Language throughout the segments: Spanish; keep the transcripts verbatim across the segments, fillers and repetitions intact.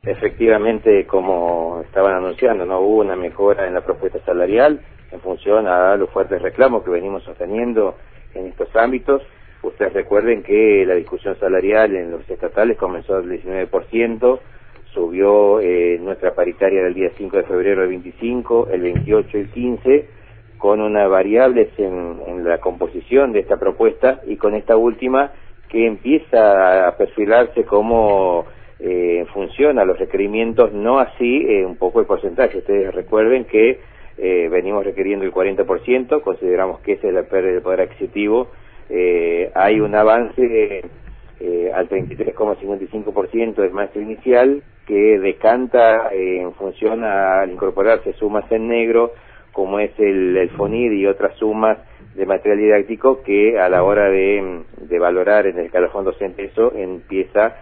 Efectivamente, como estaban anunciando, no hubo una mejora en la propuesta salarial en función a los fuertes reclamos que venimos sosteniendo en estos ámbitos. Ustedes recuerden que la discusión salarial en los estatales comenzó al diecinueve por ciento, subió eh, nuestra paritaria del día cinco de febrero del veinticinco, el veintiocho y el quince, con una variable en, en la composición de esta propuesta, y con esta última que empieza a perfilarse como eh, en función a los requerimientos, no así eh, un poco el porcentaje. Ustedes recuerden que eh, venimos requiriendo el cuarenta por ciento, consideramos que esa es la pérdida del poder adquisitivo. Eh, hay un avance eh, al treinta y tres coma cincuenta y cinco por ciento del maestro inicial, que decanta eh, en función a, al incorporarse sumas en negro, como es el, el FONID y otras sumas de material didáctico, que a la hora de, de valorar en el escalafón docente eso empieza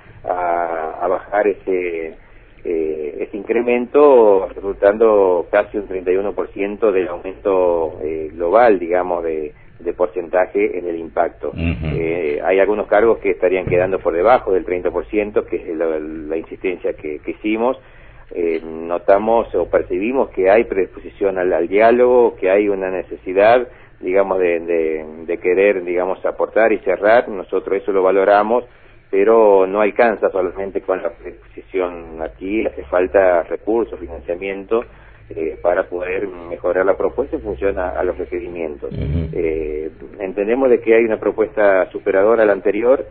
a, a bajar ese, eh, ese incremento, resultando casi un treinta y uno por ciento del aumento eh, global, digamos, de, de porcentaje en el impacto. Uh-huh. Eh, hay algunos cargos que estarían quedando por debajo del treinta por ciento, que es la, la insistencia que, que hicimos. Eh, notamos o percibimos que hay predisposición al, al diálogo, que hay una necesidad, digamos, de, de, de querer, digamos, aportar y cerrar. Nosotros eso lo valoramos, pero no alcanza solamente con la predisposición aquí, hace falta recursos, financiamiento, eh, para poder mejorar la propuesta en función a, a los requerimientos. Uh-huh. Eh, entendemos de que hay una propuesta superadora a la anterior,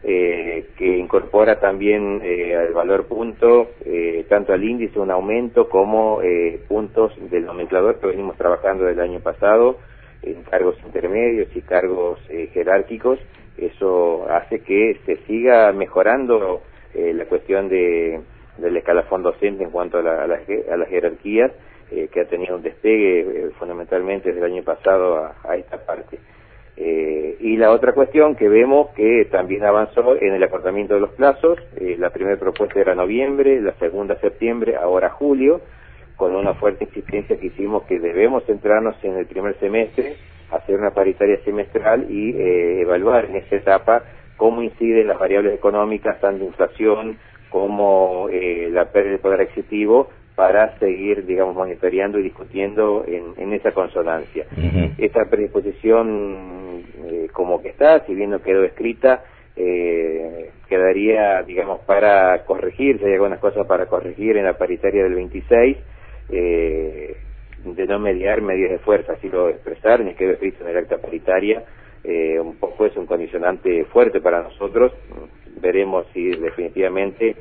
Eh, que incorpora también eh, al valor punto, eh, tanto al índice un aumento como eh, puntos del nomenclador que venimos trabajando del año pasado en cargos intermedios y cargos eh, jerárquicos. Eso hace que se siga mejorando eh, la cuestión de del escalafón docente en cuanto a, la, a, las, a las jerarquías, eh, que ha tenido un despegue eh, fundamentalmente desde el año pasado a, a esta parte. Eh, y la otra cuestión que vemos que también avanzó en el acortamiento de los plazos. Eh, la primera propuesta era noviembre, la segunda septiembre, ahora julio, con una fuerte insistencia que hicimos que debemos centrarnos en el primer semestre, hacer una paritaria semestral y eh, evaluar en esa etapa cómo inciden las variables económicas, tanto inflación como eh, la pérdida de poder adquisitivo, para seguir, digamos, monitoreando y discutiendo en, en esa consonancia. Uh-huh. Esta predisposición, eh, como que está, si bien no quedó escrita, eh, quedaría, digamos, para corregir, si hay algunas cosas para corregir en la paritaria del veintiséis, eh, de no mediar medidas de fuerza, así lo expresar, ni quedó escrito en el acta paritaria. Eh, un poco es un condicionante fuerte para nosotros. Veremos si definitivamente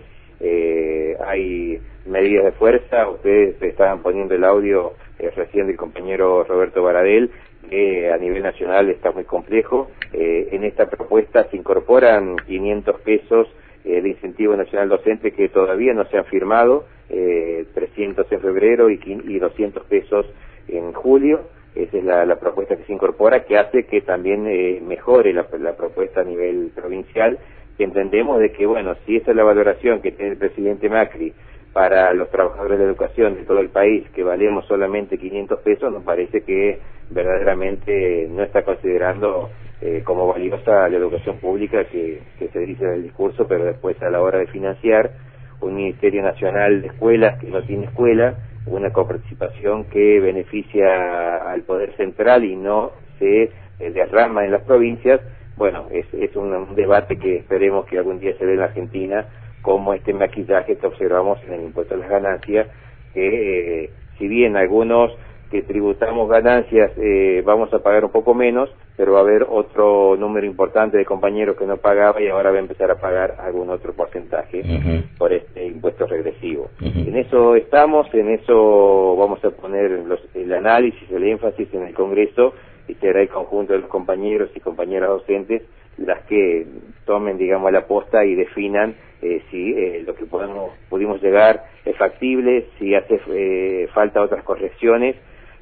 Eh, hay medidas de fuerza. Ustedes estaban poniendo el audio eh, recién del compañero Roberto Baradel, que a nivel nacional está muy complejo. Eh, en esta propuesta se incorporan quinientos pesos eh, de incentivo nacional docente que todavía no se han firmado, eh, trescientos en febrero y, y doscientos pesos en julio. Esa es la, la propuesta que se incorpora, que hace que también eh, mejore la, la propuesta a nivel provincial. Entendemos de que, bueno, si esa es la valoración que tiene el presidente Macri para los trabajadores de la educación de todo el país, que valemos solamente quinientos pesos, nos parece que verdaderamente no está considerando eh, como valiosa la educación pública que, que se dice en el discurso, pero después a la hora de financiar un Ministerio Nacional de Escuelas que no tiene escuela, una coparticipación que beneficia al Poder Central y no se eh, derrama en las provincias. Bueno, es, es un, un debate que esperemos que algún día se dé en la Argentina, como este maquillaje que observamos en el impuesto a las ganancias, que eh, si bien algunos que tributamos ganancias eh, vamos a pagar un poco menos, pero va a haber otro número importante de compañeros que no pagaba y ahora va a empezar a pagar algún otro porcentaje uh-huh. por este impuesto regresivo. Uh-huh. En eso estamos, en eso vamos a poner los, el análisis, el énfasis en el Congreso, y será el conjunto de los compañeros y compañeras docentes las que tomen, digamos, la posta y definan eh, si eh, lo que podemos, pudimos llegar es factible, si hace eh, falta otras correcciones,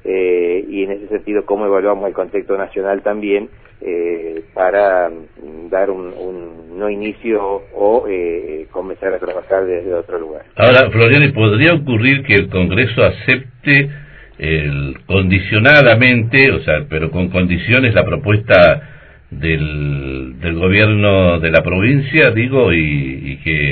eh, y en ese sentido cómo evaluamos el contexto nacional también eh, para dar un, un no inicio o eh, comenzar a trabajar desde otro lugar. Ahora, Floriani, ¿podría ocurrir que el Congreso acepte el, condicionadamente, o sea, pero con condiciones, la propuesta del, del gobierno de la provincia, digo, y, y que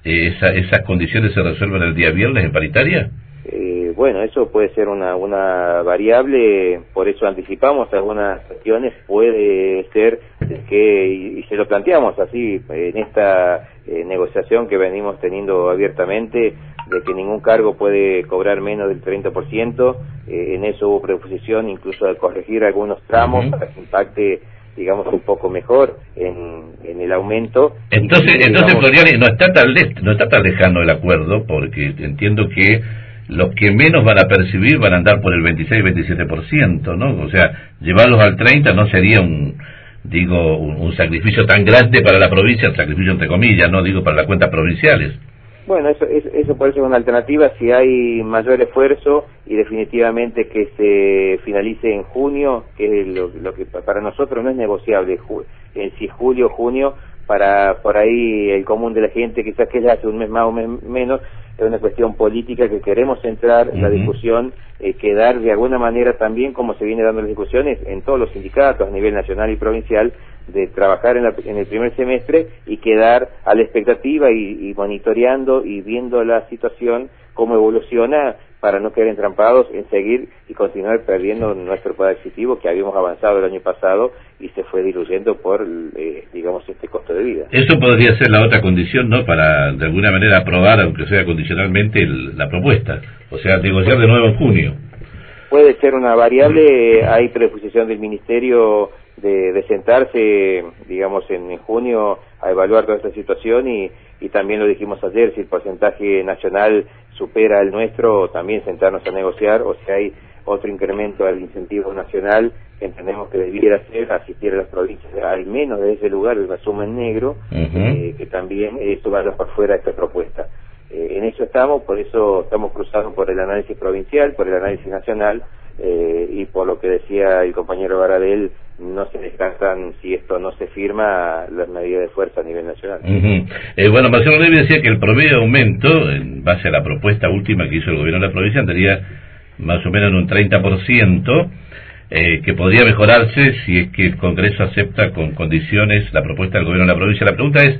eh, esa, esas condiciones se resuelven el día viernes en paritaria? Eh, bueno, eso puede ser una, una variable, por eso anticipamos algunas cuestiones, puede ser que, y, y se lo planteamos así, en esta eh, negociación que venimos teniendo abiertamente, de que ningún cargo puede cobrar menos del treinta por ciento, eh, en eso hubo predisposición incluso de corregir algunos tramos uh-huh. para que impacte, digamos, un poco mejor en, en el aumento. Entonces, y, entonces digamos, Floriani, no está tan le no está tan lejano el acuerdo, porque entiendo que los que menos van a percibir van a andar por el veintiséis, veintisiete por ciento, ¿no? O sea, llevarlos al treinta no sería un, digo, un, un sacrificio tan grande para la provincia, el sacrificio entre comillas, no digo para las cuentas provinciales. Bueno, eso, eso, eso puede ser una alternativa si hay mayor esfuerzo y definitivamente que se finalice en junio, que es lo, lo que para nosotros no es negociable, en si julio, junio, para por ahí el común de la gente, quizás que ya hace un mes más o mes menos, es una cuestión política que queremos centrar en la discusión, eh, quedar de alguna manera también, como se viene dando las discusiones en todos los sindicatos a nivel nacional y provincial, de trabajar en, la, en el primer semestre y quedar a la expectativa y, y monitoreando y viendo la situación, cómo evoluciona, para no quedar entrampados en seguir y continuar perdiendo nuestro poder adquisitivo que habíamos avanzado el año pasado y se fue diluyendo por, eh, digamos, este costo de vida. Eso podría ser la otra condición, ¿no?, para de alguna manera aprobar, aunque sea condicionalmente, el, la propuesta, o sea, negociar de nuevo en junio. Puede ser una variable, hay predisposición del Ministerio de, de sentarse, digamos, en, en junio a evaluar toda esta situación y, y también lo dijimos ayer, si el porcentaje nacional supera el nuestro, también sentarnos a negociar, o si hay otro incremento al incentivo nacional, que entendemos que debiera ser asistir a las provincias, al menos de ese lugar, el resumen negro, uh-huh. eh, que también eso vaya por fuera de esta propuesta. Eh, en eso estamos, por eso estamos cruzados por el análisis provincial, por el análisis nacional, eh, y por lo que decía el compañero Baradel, no se descartan, si esto no se firma, las medidas de fuerza a nivel nacional. Uh-huh. eh, bueno, Marcelo Levy decía que el promedio de aumento, en base a la propuesta última que hizo el gobierno de la provincia, andaría más o menos en un treinta por ciento, eh, que podría mejorarse si es que el Congreso acepta con condiciones la propuesta del gobierno de la provincia. La pregunta es,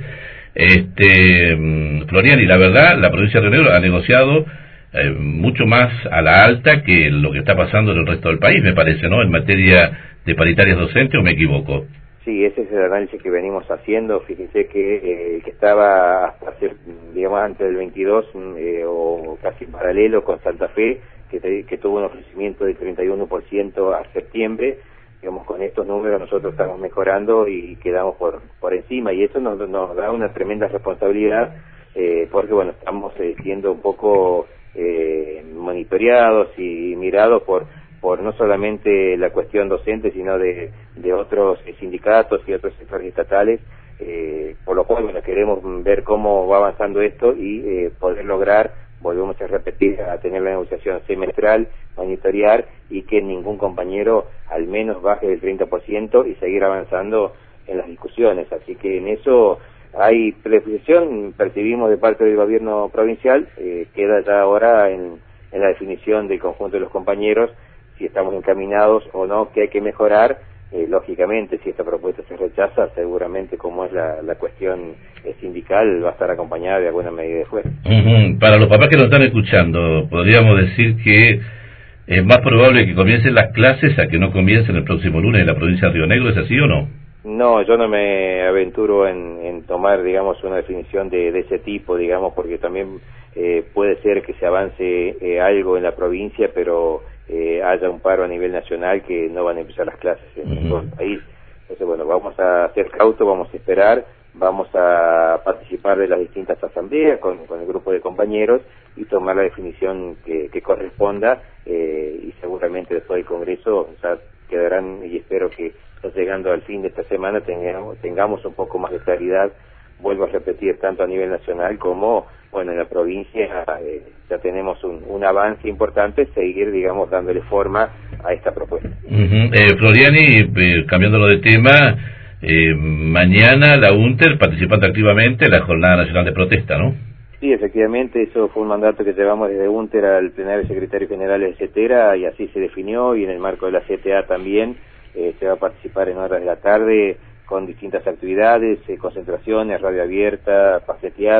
este Floriani, la verdad, la provincia de Río Negro ha negociado eh, mucho más a la alta que lo que está pasando en el resto del país, me parece, ¿no?, en materia de paritarias docentes, ¿o me equivoco? Sí, ese es el análisis que venimos haciendo. Fíjense que eh, que estaba hasta hacer, digamos, antes del veintidós, eh, o casi en paralelo con Santa Fe, que, te, que tuvo un ofrecimiento del treinta y uno por ciento a septiembre. Digamos, con estos números nosotros estamos mejorando y quedamos por por encima, y eso nos, nos da una tremenda responsabilidad, eh, porque, bueno, estamos eh, siendo un poco eh, monitoreados y mirados por por no solamente la cuestión docente, sino de, de otros sindicatos y otros sectores estatales, eh, por lo cual, bueno, queremos ver cómo va avanzando esto y eh, poder lograr, volvemos a repetir, a tener la negociación semestral, monitorear y que ningún compañero al menos baje del treinta por ciento y seguir avanzando en las discusiones. Así que en eso hay predisposición, percibimos de parte del gobierno provincial, eh, queda ya ahora en, en la definición del conjunto de los compañeros si estamos encaminados o no, que hay que mejorar. Eh, lógicamente, si esta propuesta se rechaza, seguramente, como es la, la cuestión eh, sindical, va a estar acompañada de alguna medida de fuerza. Uh-huh. Para los papás que nos están escuchando, podríamos decir que es más probable que comiencen las clases a que no comiencen el próximo lunes en la provincia de Río Negro, ¿es así o no? No, yo no me aventuro en, en tomar, digamos, una definición de, de ese tipo, digamos, porque también eh, puede ser que se avance eh, algo en la provincia, pero eh, haya un paro a nivel nacional que no van a empezar las clases en uh-huh. todo el país. Entonces, bueno, vamos a ser cautos, vamos a esperar, vamos a participar de las distintas asambleas con, con el grupo de compañeros y tomar la definición que, que corresponda, eh, y seguramente después del Congreso ya quedarán, y espero que llegando al fin de esta semana tengamos, tengamos un poco más de claridad. Vuelvo a repetir, tanto a nivel nacional como, bueno, en la provincia eh, ya tenemos un, un avance importante, seguir, digamos, dándole forma a esta propuesta. Uh-huh. eh, Floriani, eh, cambiándolo de tema, eh, mañana la UNTER participando activamente en la Jornada Nacional de Protesta, ¿no? Sí, efectivamente, eso fue un mandato que llevamos desde UNTER al plenario secretario general de CETERA, y así se definió, y en el marco de la C T A también eh, se va a participar en horas de la tarde con distintas actividades, eh, concentraciones, radio abierta, paseteada,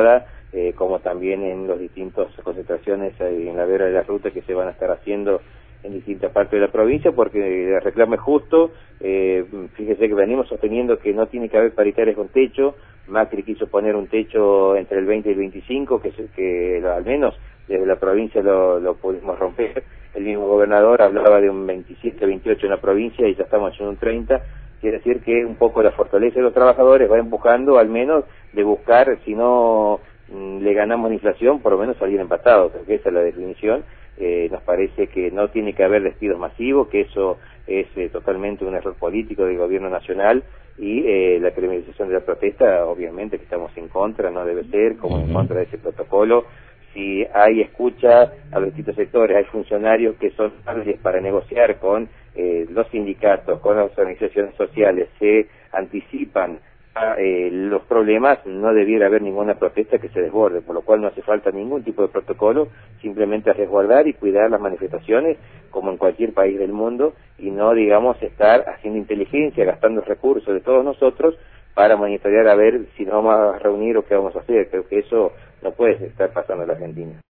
eh, como también en las distintas concentraciones en la vera de la ruta que se van a estar haciendo en distintas partes de la provincia, porque el reclamo es justo. Eh, fíjese que venimos sosteniendo que no tiene que haber paritarias con techo. Macri quiso poner un techo entre el veinte y el veinticinco, que, que al menos desde la provincia lo, lo pudimos romper. El mismo gobernador hablaba de un veintisiete, veintiocho en la provincia y ya estamos en un treinta. Quiere decir que un poco la fortaleza de los trabajadores va empujando al menos de buscar, si no mm, le ganamos la inflación, por lo menos salir empatados, porque esa es la definición. Eh, nos parece que no tiene que haber despidos masivos, que eso es eh, totalmente un error político del gobierno nacional, y eh, la criminalización de la protesta, obviamente que estamos en contra, no debe ser, como en contra de ese protocolo. Si hay escucha a los distintos sectores, hay funcionarios que son hábiles para negociar con eh, los sindicatos, con las organizaciones sociales, se anticipan a eh, los problemas, no debiera haber ninguna protesta que se desborde, por lo cual no hace falta ningún tipo de protocolo, simplemente resguardar y cuidar las manifestaciones como en cualquier país del mundo, y no, digamos, estar haciendo inteligencia, gastando recursos de todos nosotros para monitorear a ver si nos vamos a reunir o qué vamos a hacer. Creo que eso no puede estar pasando en la Argentina.